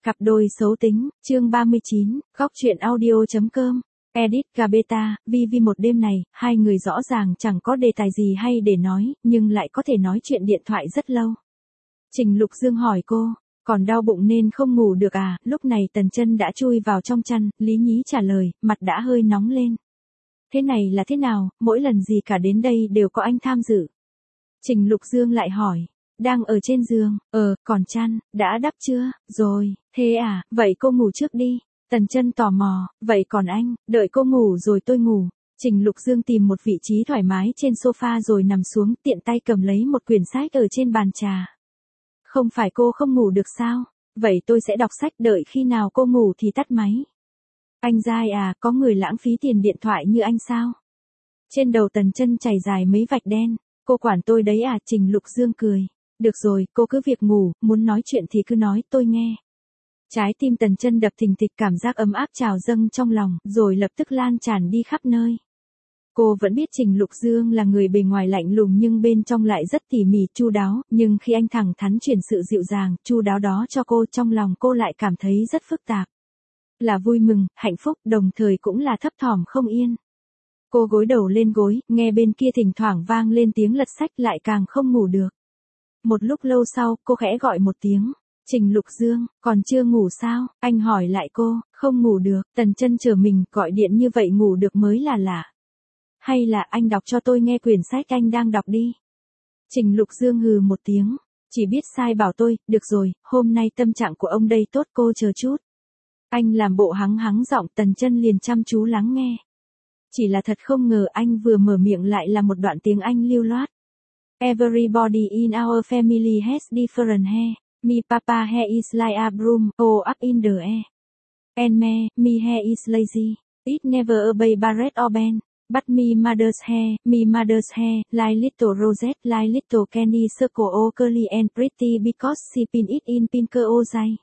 Cặp đôi xấu tính, chương 39, góc truyện audio.com, edit Gabeta, Vivi một đêm này, hai người rõ ràng chẳng có đề tài gì hay để nói, nhưng lại có thể nói chuyện điện thoại rất lâu. Trình Lục Dương hỏi cô, còn đau bụng nên không ngủ được à, lúc này Tần Chân đã chui vào trong chăn, Lý Nhí trả lời, mặt đã hơi nóng lên. Thế này là thế nào, mỗi lần gì cả đến đây đều có anh tham dự. Trình Lục Dương lại hỏi. Đang ở trên giường, còn chăn, đã đắp chưa, rồi, thế à, vậy cô ngủ trước đi. Tần Chân tò mò, vậy còn anh, đợi cô ngủ rồi tôi ngủ. Trình Lục Dương tìm một vị trí thoải mái trên sofa rồi nằm xuống, tiện tay cầm lấy một quyển sách ở trên bàn trà. Không phải cô không ngủ được sao? Vậy tôi sẽ đọc sách, đợi khi nào cô ngủ thì tắt máy. Anh dai à, có người lãng phí tiền điện thoại như anh sao? Trên đầu Tần Chân chảy dài mấy vạch đen, cô quản tôi đấy à, Trình Lục Dương cười. Được rồi, cô cứ việc ngủ, muốn nói chuyện thì cứ nói, tôi nghe. Trái tim Tần Chân đập thình thịch, cảm giác ấm áp trào dâng trong lòng, rồi lập tức lan tràn đi khắp nơi. Cô vẫn biết Trình Lục Dương là người bề ngoài lạnh lùng nhưng bên trong lại rất tỉ mỉ chu đáo, nhưng khi anh thẳng thắn chuyển sự dịu dàng, chu đáo đó cho cô, trong lòng cô lại cảm thấy rất phức tạp. Là vui mừng, hạnh phúc, đồng thời cũng là thấp thỏm không yên. Cô gối đầu lên gối, nghe bên kia thỉnh thoảng vang lên tiếng lật sách, lại càng không ngủ được. Một lúc lâu sau, cô khẽ gọi một tiếng. Trình Lục Dương, còn chưa ngủ sao? Anh hỏi lại cô, không ngủ được. Tần Chân chờ mình, gọi điện như vậy ngủ được mới là lạ. Hay là anh đọc cho tôi nghe quyển sách anh đang đọc đi. Trình Lục Dương hừ một tiếng. Chỉ biết sai bảo tôi, được rồi, hôm nay tâm trạng của ông đây tốt, cô chờ chút. Anh làm bộ hắng hắng giọng, Tần Chân liền chăm chú lắng nghe. Chỉ là thật không ngờ anh vừa mở miệng lại là một đoạn tiếng Anh lưu loát. Everybody in our family has different hair. Me papa hair is like a broom, up in the air. And me hair is lazy. It never obey barret or bend. But me mother's hair, like little rosette, like little candy circle all curly and pretty because she pin it in pinker ozai.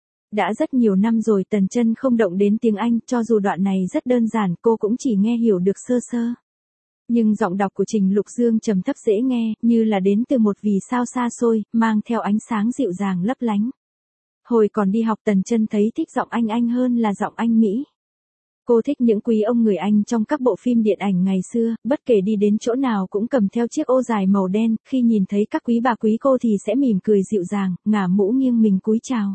Đã rất nhiều năm rồi Tần Chân không động đến tiếng Anh, cho dù đoạn này rất đơn giản, cô cũng chỉ nghe hiểu được sơ sơ. Nhưng giọng đọc của Trình Lục Dương trầm thấp dễ nghe, như là đến từ một vì sao xa xôi, mang theo ánh sáng dịu dàng lấp lánh. Hồi còn đi học Tần Chân thấy thích giọng anh hơn là giọng anh Mỹ. Cô thích những quý ông người Anh trong các bộ phim điện ảnh ngày xưa, bất kể đi đến chỗ nào cũng cầm theo chiếc ô dài màu đen, khi nhìn thấy các quý bà quý cô thì sẽ mỉm cười dịu dàng, ngả mũ nghiêng mình cúi chào.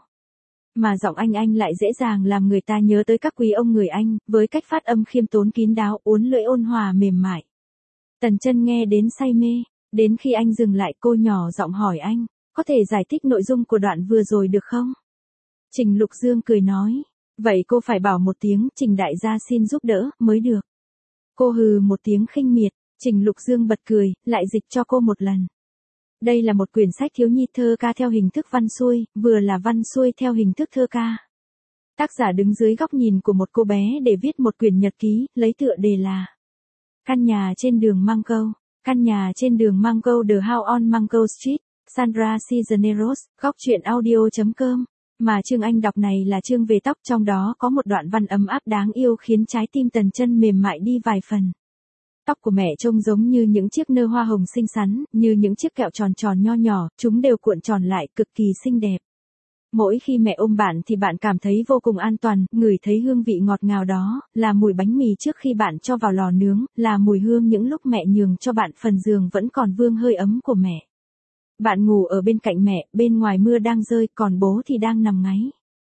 Mà giọng anh lại dễ dàng làm người ta nhớ tới các quý ông người Anh, với cách phát âm khiêm tốn kín đáo, uốn lưỡi ôn hòa mềm mại. Tần Chân nghe đến say mê, đến khi anh dừng lại cô nhỏ giọng hỏi anh, có thể giải thích nội dung của đoạn vừa rồi được không? Trình Lục Dương cười nói, vậy cô phải bảo một tiếng, Trình đại gia xin giúp đỡ, mới được. Cô hừ một tiếng khinh miệt, Trình Lục Dương bật cười, lại dịch cho cô một lần. Đây là một quyển sách thiếu nhi thơ ca theo hình thức văn xuôi, vừa là văn xuôi theo hình thức thơ ca. Tác giả đứng dưới góc nhìn của một cô bé để viết một quyển nhật ký, lấy tựa đề là Căn nhà trên đường Mango. Căn nhà trên đường Mango, The House on Mango Street, Sandra Cisneros, góc truyện audio.com. Mà chương anh đọc này là chương về tóc, trong đó có một đoạn văn ấm áp đáng yêu khiến trái tim Tần Chân mềm mại đi vài phần. Tóc của mẹ trông giống như những chiếc nơ hoa hồng xinh xắn, như những chiếc kẹo tròn tròn nho nhỏ, chúng đều cuộn tròn lại, cực kỳ xinh đẹp. Mỗi khi mẹ ôm bạn thì bạn cảm thấy vô cùng an toàn, ngửi thấy hương vị ngọt ngào đó, là mùi bánh mì trước khi bạn cho vào lò nướng, là mùi hương những lúc mẹ nhường cho bạn phần giường vẫn còn vương hơi ấm của mẹ. Bạn ngủ ở bên cạnh mẹ, bên ngoài mưa đang rơi, còn bố thì đang nằm ngáy.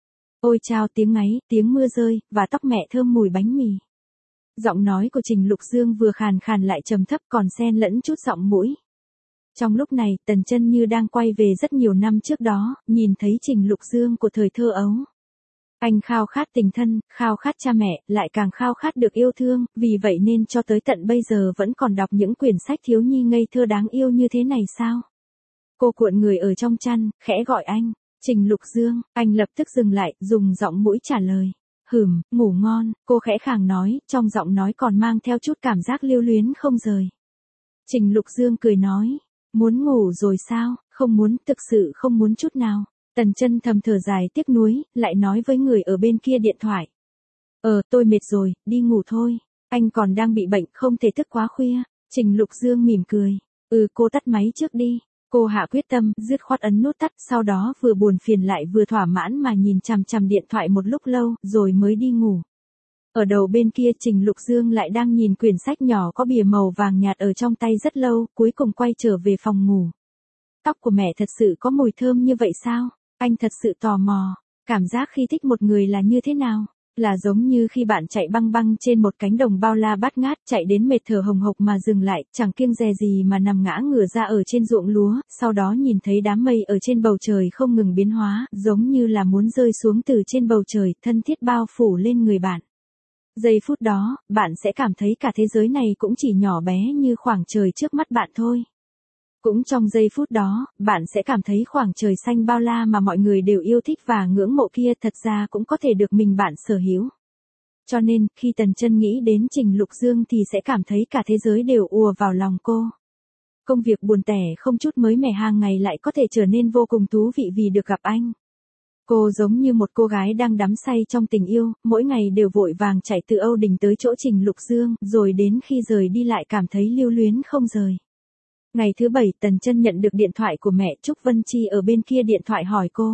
Ôi chao, tiếng ngáy, tiếng mưa rơi, và tóc mẹ thơm mùi bánh mì. Giọng nói của Trình Lục Dương vừa khàn khàn lại trầm thấp, còn xen lẫn chút giọng mũi. Trong lúc này, Tần Chân như đang quay về rất nhiều năm trước đó, nhìn thấy Trình Lục Dương của thời thơ ấu. Anh khao khát tình thân, khao khát cha mẹ, lại càng khao khát được yêu thương, vì vậy nên cho tới tận bây giờ vẫn còn đọc những quyển sách thiếu nhi ngây thơ đáng yêu như thế này sao? Cô cuộn người ở trong chăn, khẽ gọi anh, Trình Lục Dương, anh lập tức dừng lại, dùng giọng mũi trả lời. Ngủ ngon, cô khẽ khàng nói, trong giọng nói còn mang theo chút cảm giác lưu luyến không rời. Trình Lục Dương cười nói, muốn ngủ rồi sao, không muốn, thực sự không muốn chút nào. Tần Chân thầm thở dài tiếc nuối, lại nói với người ở bên kia điện thoại. Tôi mệt rồi, đi ngủ thôi, anh còn đang bị bệnh, không thể thức quá khuya. Trình Lục Dương mỉm cười, cô tắt máy trước đi. Cô hạ quyết tâm, dứt khoát ấn nút tắt, sau đó vừa buồn phiền lại vừa thỏa mãn mà nhìn chằm chằm điện thoại một lúc lâu, rồi mới đi ngủ. Ở đầu bên kia Trình Lục Dương lại đang nhìn quyển sách nhỏ có bìa màu vàng nhạt ở trong tay rất lâu, cuối cùng quay trở về phòng ngủ. Tóc của mẹ thật sự có mùi thơm như vậy sao? Anh thật sự tò mò. Cảm giác khi thích một người là như thế nào? Là giống như khi bạn chạy băng băng trên một cánh đồng bao la bát ngát, chạy đến mệt thở hồng hộc mà dừng lại, chẳng kiêng dè gì mà nằm ngã ngửa ra ở trên ruộng lúa, sau đó nhìn thấy đám mây ở trên bầu trời không ngừng biến hóa, giống như là muốn rơi xuống từ trên bầu trời, thân thiết bao phủ lên người bạn. Giây phút đó, bạn sẽ cảm thấy cả thế giới này cũng chỉ nhỏ bé như khoảng trời trước mắt bạn thôi. Cũng trong giây phút đó, bạn sẽ cảm thấy khoảng trời xanh bao la mà mọi người đều yêu thích và ngưỡng mộ kia thật ra cũng có thể được mình bạn sở hữu. Cho nên, khi Tần Chân nghĩ đến Trình Lục Dương thì sẽ cảm thấy cả thế giới đều ùa vào lòng cô. Công việc buồn tẻ không chút mới mẻ hàng ngày lại có thể trở nên vô cùng thú vị vì được gặp anh. Cô giống như một cô gái đang đắm say trong tình yêu, mỗi ngày đều vội vàng chạy từ Âu Đình tới chỗ Trình Lục Dương, rồi đến khi rời đi lại cảm thấy lưu luyến không rời. Ngày thứ 7, Tần Chân nhận được điện thoại của mẹ. Trúc Vân Chi ở bên kia điện thoại hỏi cô.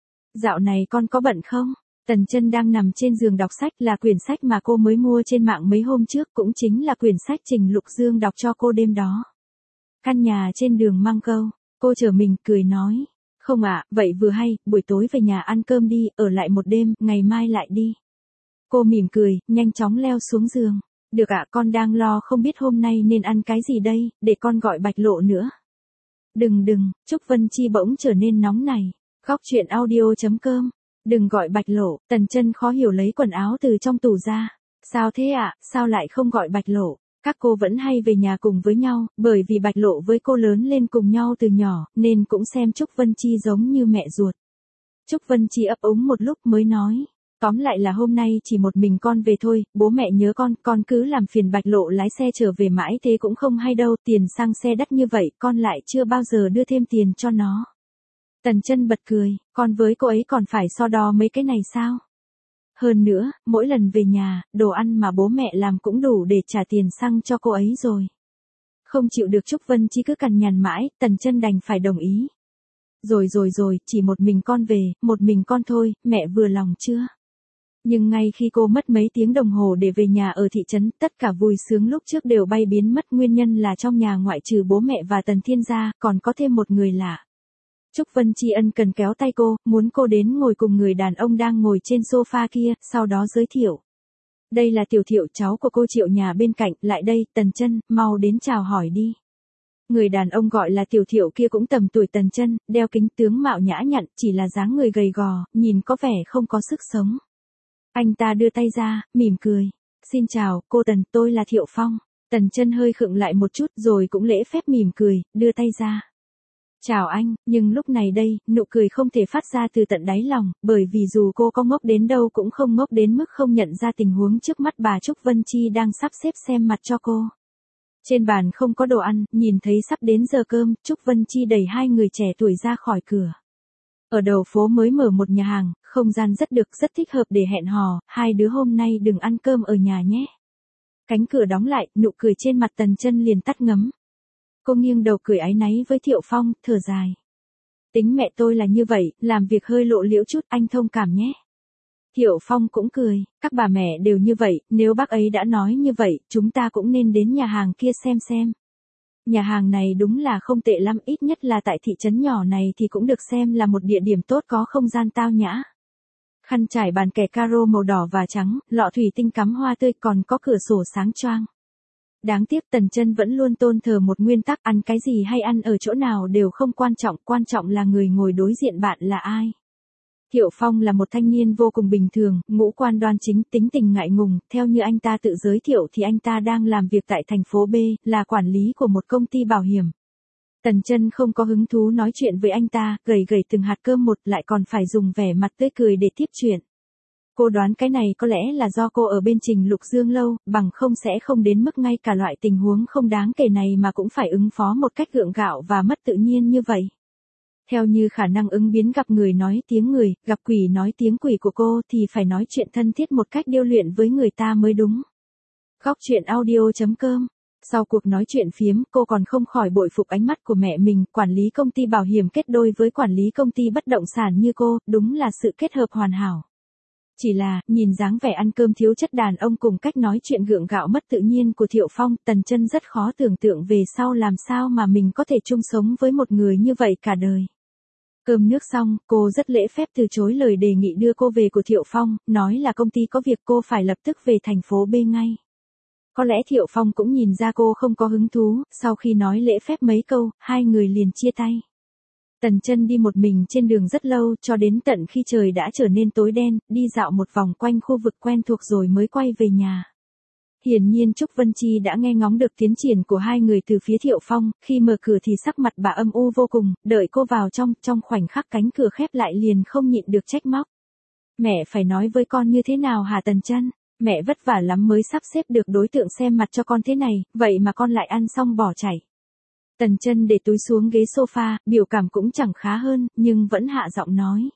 Dạo này con có bận không? Tần Chân đang nằm trên giường đọc sách, là quyển sách mà cô mới mua trên mạng mấy hôm trước, cũng chính là quyển sách Trình Lục Dương đọc cho cô đêm đó. Căn nhà trên đường Măng Câu. Cô trở mình cười nói. Không ạ, vậy vừa hay, buổi tối về nhà ăn cơm đi, ở lại một đêm, ngày mai lại đi. Cô mỉm cười, nhanh chóng leo xuống giường. Được ạ, con đang lo không biết hôm nay nên ăn cái gì đây, để con gọi Bạch Lộ nữa. Đừng, Trúc Vân Chi bỗng trở nên nóng này. Góc chuyện audio.com. Đừng gọi Bạch Lộ. Tần Chân khó hiểu lấy quần áo từ trong tủ ra. Sao thế ạ, sao lại không gọi Bạch Lộ? Các cô vẫn hay về nhà cùng với nhau, bởi vì Bạch Lộ với cô lớn lên cùng nhau từ nhỏ, nên cũng xem Trúc Vân Chi giống như mẹ ruột. Trúc Vân Chi ấp úng một lúc mới nói. Tóm lại là hôm nay chỉ một mình con về thôi, bố mẹ nhớ con cứ làm phiền Bạch Lộ lái xe trở về mãi thế cũng không hay đâu, tiền xăng xe đắt như vậy, con lại chưa bao giờ đưa thêm tiền cho nó. Tần Chân bật cười, con với cô ấy còn phải so đo mấy cái này sao? Hơn nữa, mỗi lần về nhà, đồ ăn mà bố mẹ làm cũng đủ để trả tiền xăng cho cô ấy rồi. Không chịu được Trúc Vân Chi cứ cằn nhằn mãi, Tần Chân đành phải đồng ý. Rồi, chỉ một mình con về, một mình con thôi, mẹ vừa lòng chưa? Nhưng ngay khi cô mất mấy tiếng đồng hồ để về nhà ở thị trấn, tất cả vui sướng lúc trước đều bay biến mất, nguyên nhân là trong nhà ngoại trừ bố mẹ và Tần Thiên gia, còn có thêm một người lạ. Trúc Vân Chi ân cần kéo tay cô, muốn cô đến ngồi cùng người đàn ông đang ngồi trên sofa kia, sau đó giới thiệu. Đây là Tiểu Thiệu, cháu của cô Triệu nhà bên cạnh, lại đây, Tần Chân, mau đến chào hỏi đi. Người đàn ông gọi là Tiểu Thiệu kia cũng tầm tuổi Tần Chân, đeo kính, tướng mạo nhã nhặn, chỉ là dáng người gầy gò, nhìn có vẻ không có sức sống. Anh ta đưa tay ra, mỉm cười. Xin chào, cô Tần, tôi là Thiệu Phong. Tần Chân hơi khựng lại một chút rồi cũng lễ phép mỉm cười, đưa tay ra. Chào anh, nhưng lúc này đây, nụ cười không thể phát ra từ tận đáy lòng, bởi vì dù cô có ngốc đến đâu cũng không ngốc đến mức không nhận ra tình huống trước mắt bà Trúc Vân Chi đang sắp xếp xem mặt cho cô. Trên bàn không có đồ ăn, nhìn thấy sắp đến giờ cơm, Trúc Vân Chi đẩy hai người trẻ tuổi ra khỏi cửa. Ở đầu phố mới mở một nhà hàng, không gian rất được, rất thích hợp để hẹn hò, hai đứa hôm nay đừng ăn cơm ở nhà nhé. Cánh cửa đóng lại, nụ cười trên mặt Tần Chân liền tắt ngấm. Cô nghiêng đầu cười áy náy với Thiệu Phong, thở dài. Tính mẹ tôi là như vậy, làm việc hơi lộ liễu chút, anh thông cảm nhé. Thiệu Phong cũng cười, các bà mẹ đều như vậy, nếu bác ấy đã nói như vậy, chúng ta cũng nên đến nhà hàng kia xem. Nhà hàng này đúng là không tệ lắm, ít nhất là tại thị trấn nhỏ này thì cũng được xem là một địa điểm tốt, có không gian tao nhã. Khăn trải bàn kẻ caro màu đỏ và trắng, lọ thủy tinh cắm hoa tươi, còn có cửa sổ sáng choang. Đáng tiếc Tần Chân vẫn luôn tôn thờ một nguyên tắc, ăn cái gì hay ăn ở chỗ nào đều không quan trọng là người ngồi đối diện bạn là ai. Thiệu Phong là một thanh niên vô cùng bình thường, ngũ quan đoan chính, tính tình ngại ngùng, theo như anh ta tự giới thiệu thì anh ta đang làm việc tại thành phố B, là quản lý của một công ty bảo hiểm. Tần Chân không có hứng thú nói chuyện với anh ta, gầy từng hạt cơm một, lại còn phải dùng vẻ mặt tươi cười để tiếp chuyện. Cô đoán cái này có lẽ là do cô ở bên Trình Lục Dương lâu, bằng không sẽ không đến mức ngay cả loại tình huống không đáng kể này mà cũng phải ứng phó một cách gượng gạo và mất tự nhiên như vậy. Theo như khả năng ứng biến gặp người nói tiếng người, gặp quỷ nói tiếng quỷ của cô thì phải nói chuyện thân thiết một cách điêu luyện với người ta mới đúng. Góc chuyện audio.com Sau cuộc nói chuyện phiếm, cô còn không khỏi bội phục ánh mắt của mẹ mình, quản lý công ty bảo hiểm kết đôi với quản lý công ty bất động sản như cô, đúng là sự kết hợp hoàn hảo. Chỉ là, nhìn dáng vẻ ăn cơm thiếu chất đàn ông cùng cách nói chuyện gượng gạo mất tự nhiên của Thiệu Phong, Tần Chân rất khó tưởng tượng về sau làm sao mà mình có thể chung sống với một người như vậy cả đời. Cơm nước xong, cô rất lễ phép từ chối lời đề nghị đưa cô về của Thiệu Phong, nói là công ty có việc cô phải lập tức về thành phố B ngay. Có lẽ Thiệu Phong cũng nhìn ra cô không có hứng thú, sau khi nói lễ phép mấy câu, hai người liền chia tay. Tần Chân đi một mình trên đường rất lâu, cho đến tận khi trời đã trở nên tối đen, đi dạo một vòng quanh khu vực quen thuộc rồi mới quay về nhà. Hiển nhiên Trúc Vân Chi đã nghe ngóng được tiến triển của hai người từ phía Thiệu Phong, khi mở cửa thì sắc mặt bà âm u vô cùng, đợi cô vào trong khoảnh khắc cánh cửa khép lại liền không nhịn được trách móc. Mẹ phải nói với con như thế nào hả Tần Chân? Mẹ vất vả lắm mới sắp xếp được đối tượng xem mặt cho con thế này, vậy mà con lại ăn xong bỏ chảy. Tần Chân để túi xuống ghế sofa, biểu cảm cũng chẳng khá hơn, nhưng vẫn hạ giọng nói.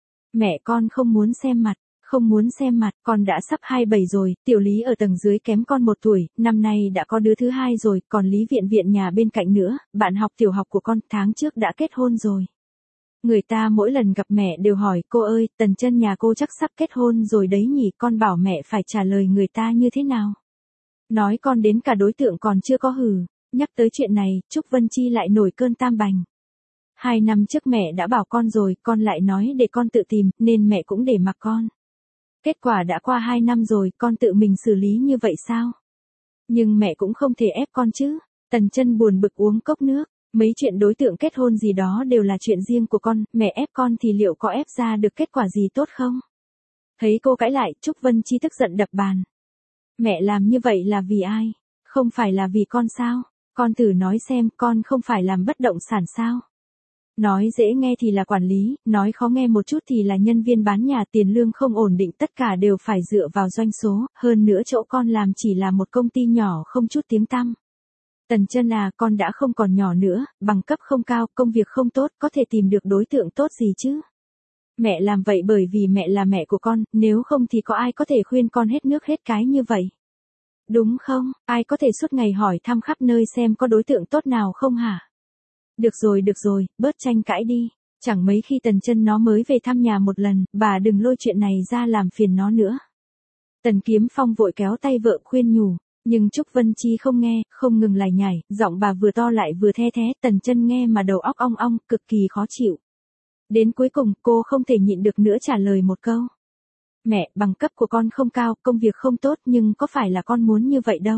Mẹ con không muốn xem mặt, không muốn xem mặt, con đã sắp 27 rồi, Tiểu Lý ở tầng dưới kém con 1 tuổi, năm nay đã có đứa thứ 2 rồi, còn Lý Viện Viện nhà bên cạnh nữa, bạn học tiểu học của con tháng trước đã kết hôn rồi. Người ta mỗi lần gặp mẹ đều hỏi, cô ơi, Tần Chân nhà cô chắc sắp kết hôn rồi đấy nhỉ, con bảo mẹ phải trả lời người ta như thế nào. Nói con đến cả đối tượng còn chưa có hử. Nhắc tới chuyện này, Trúc Vân Chi lại nổi cơn tam bành. 2 năm trước mẹ đã bảo con rồi, con lại nói để con tự tìm, nên mẹ cũng để mặc con. Kết quả đã qua 2 năm rồi, con tự mình xử lý như vậy sao? Nhưng mẹ cũng không thể ép con chứ. Tần Chân buồn bực uống cốc nước. Mấy chuyện đối tượng kết hôn gì đó đều là chuyện riêng của con, mẹ ép con thì liệu có ép ra được kết quả gì tốt không? Thấy cô cãi lại, Trúc Vân Chi tức giận đập bàn. Mẹ làm như vậy là vì ai? Không phải là vì con sao? Con thử nói xem, con không phải làm bất động sản sao? Nói dễ nghe thì là quản lý, nói khó nghe một chút thì là nhân viên bán nhà, tiền lương không ổn định, tất cả đều phải dựa vào doanh số, hơn nữa chỗ con làm chỉ là một công ty nhỏ không chút tiếng tăm. Tần Chân à, con đã không còn nhỏ nữa, bằng cấp không cao, công việc không tốt, có thể tìm được đối tượng tốt gì chứ? Mẹ làm vậy bởi vì mẹ là mẹ của con, nếu không thì có ai có thể khuyên con hết nước hết cái như vậy? Đúng không, ai có thể suốt ngày hỏi thăm khắp nơi xem có đối tượng tốt nào không hả? Được rồi, bớt tranh cãi đi. Chẳng mấy khi Tần Chân nó mới về thăm nhà một lần, bà đừng lôi chuyện này ra làm phiền nó nữa. Tần Kiếm Phong vội kéo tay vợ khuyên nhủ, nhưng Trúc Vân Chi không nghe, không ngừng lải nhải, giọng bà vừa to lại vừa the thé, Tần Chân nghe mà đầu óc ong ong, cực kỳ khó chịu. Đến cuối cùng, cô không thể nhịn được nữa trả lời một câu. Mẹ, bằng cấp của con không cao, công việc không tốt nhưng có phải là con muốn như vậy đâu.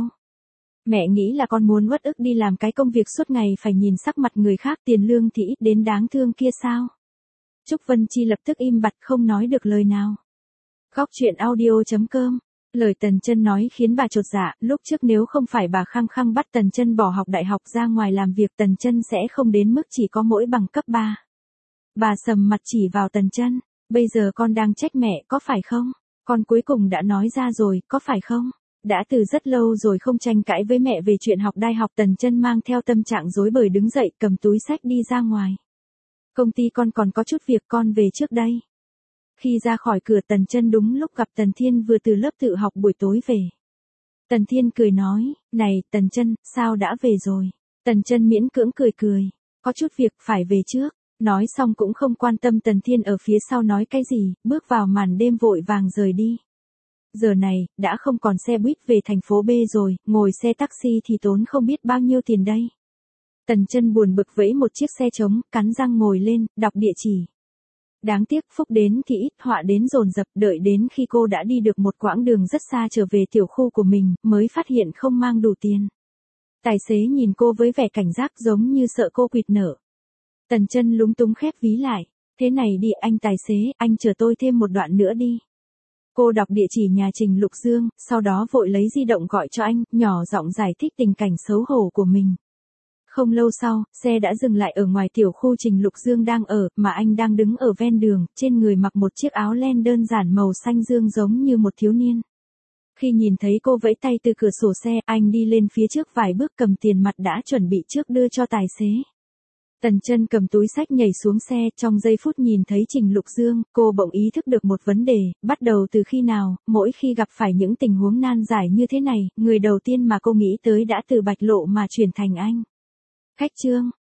Mẹ nghĩ là con muốn uất ức đi làm cái công việc suốt ngày phải nhìn sắc mặt người khác, tiền lương thì ít đến đáng thương kia sao? Trúc Vân Chi lập tức im bặt không nói được lời nào. Góc truyện audio.com. Lời Tần Chân nói khiến bà chột dạ, lúc trước nếu không phải bà khăng khăng bắt Tần Chân bỏ học đại học ra ngoài làm việc, Tần Chân sẽ không đến mức chỉ có mỗi bằng cấp 3. Bà sầm mặt chỉ vào Tần Chân, bây giờ con đang trách mẹ có phải không? Con cuối cùng đã nói ra rồi, có phải không? Đã từ rất lâu rồi không tranh cãi với mẹ về chuyện học đại học. Tần Chân mang theo tâm trạng rối bời đứng dậy, cầm túi xách đi ra ngoài. Công ty con còn có chút việc, con về trước đây. Khi ra khỏi cửa Tần Chân đúng lúc gặp Tần Thiên vừa từ lớp tự học buổi tối về. Tần Thiên cười nói, này Tần Chân, sao đã về rồi? Tần Chân miễn cưỡng cười, có chút việc phải về trước. Nói xong cũng không quan tâm Tần Thiên ở phía sau nói cái gì, bước vào màn đêm vội vàng rời đi. Giờ này, đã không còn xe buýt về thành phố B rồi, ngồi xe taxi thì tốn không biết bao nhiêu tiền đây. Tần Chân buồn bực vẫy một chiếc xe trống, cắn răng ngồi lên, đọc địa chỉ. Đáng tiếc phúc đến thì ít, họa đến dồn dập, đợi đến khi cô đã đi được một quãng đường rất xa trở về tiểu khu của mình, mới phát hiện không mang đủ tiền. Tài xế nhìn cô với vẻ cảnh giác giống như sợ cô quỵt nợ. Tần Chân lúng túng khép ví lại, thế này đi anh tài xế, anh chờ tôi thêm một đoạn nữa đi. Cô đọc địa chỉ nhà Trình Lục Dương, sau đó vội lấy di động gọi cho anh, nhỏ giọng giải thích tình cảnh xấu hổ của mình. Không lâu sau, xe đã dừng lại ở ngoài tiểu khu Trình Lục Dương đang ở, mà anh đang đứng ở ven đường, trên người mặc một chiếc áo len đơn giản màu xanh dương giống như một thiếu niên. Khi nhìn thấy cô vẫy tay từ cửa sổ xe, anh đi lên phía trước vài bước cầm tiền mặt đã chuẩn bị trước đưa cho tài xế. Tần Chân cầm túi xách nhảy xuống xe, trong giây phút nhìn thấy Trình Lục Dương, cô bỗng ý thức được một vấn đề, bắt đầu từ khi nào, mỗi khi gặp phải những tình huống nan giải như thế này, người đầu tiên mà cô nghĩ tới đã từ Bạch Lộ mà chuyển thành anh. Khách Trương,